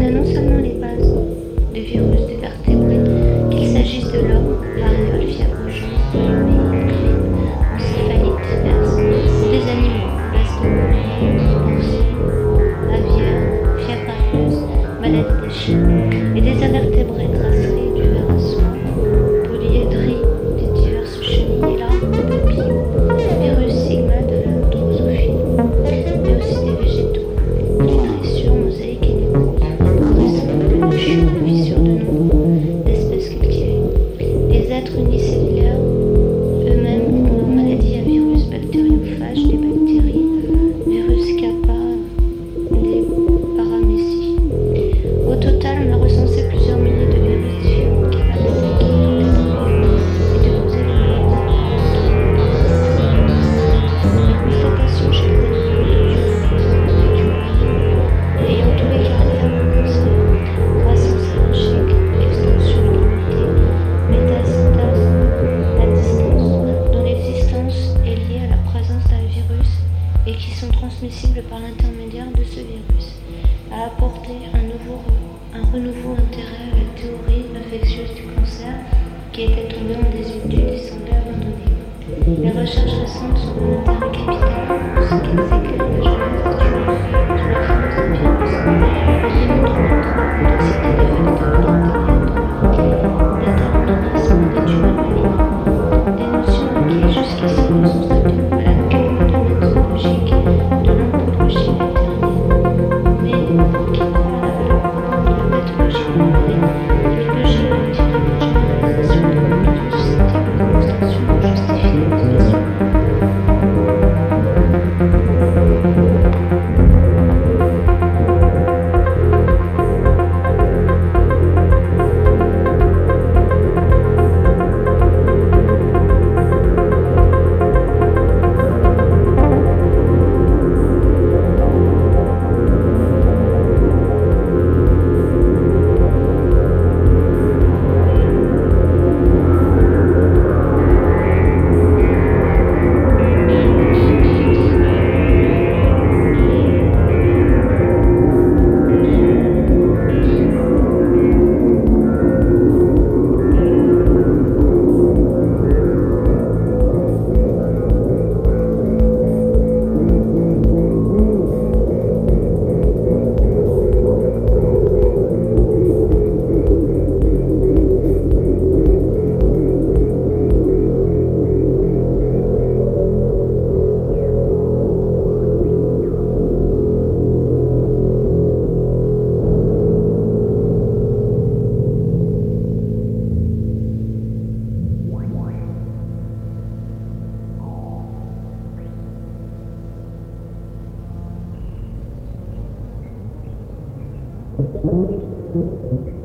a non seulement les bases du virus des vertébrés, qu'il s'agisse de l'homme, variole, fièvre jaune, rhume, grippe, encéphalite diverses, ou des animaux, peste bubonique, porcine, aviaire, fièvre afteuse, maladie des chiens, et des invertébrés traceries du ver à soie, polyédries des diverses chenilles, larves, papillons, virus sigma de la drosophile, mais aussi des végétaux, nutrissures, mosaïques et nécroses, correspondent à chute de fissures de nombre d'espèces cultivées. Les êtres unicellulaires eux-mêmes ont leurs maladies à virus bactériophages, des bactéries, virus kappa, des paramécies. Au total, on a recensé plusieurs milliers de virus différents capables d'attaquer l'être vivant et de causer des maladies. La constatation chez les animaux est due à la présence de tumours ayant tous les caractères d'un cancer: croissance allergique, extension limitée, métastase à distance, dont l'existence est liée à la présence d'un virus et qui sont transmissibles par l'intermédiaire de ce virus, a apporté un renouveau intérêt à la théorie infectieuse du cancer qui était tombée en désuétude et semblait abandonnée. Les recherches récentes sont d'un intérêt capital en ce qu'elles éclairent la genèse du virus, de la force d'un virus, en démontrant la complexité des facteurs qui interviennent dans leur déterminisme des tumeurs malignes, des notions qui jusqu'ici ne sont strictement valables que dans le domaine zoologique de l'oncologie vétérinaire, mais qui croient à la valeur commune de la pathologie pulmonaire et du biogénétique de la généralisation de maladies susceptibles de l'extension pour justifier l'expression. Thank you.